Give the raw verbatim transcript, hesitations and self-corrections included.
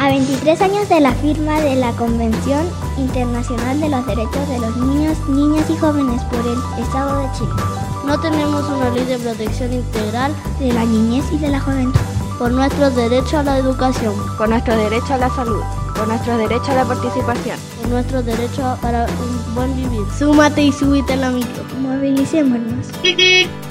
A veintitrés años de la firma de la Convención Internacional de los Derechos de los Niños, Niñas y Jóvenes por el Estado de Chile, no tenemos una ley de protección integral de la niñez y de la juventud, por nuestro derecho a la educación, por nuestro derecho a la salud, por nuestro derecho a la participación, por nuestro derecho para un buen vivir. Súmate y súbete a la micro. Movilicémonos.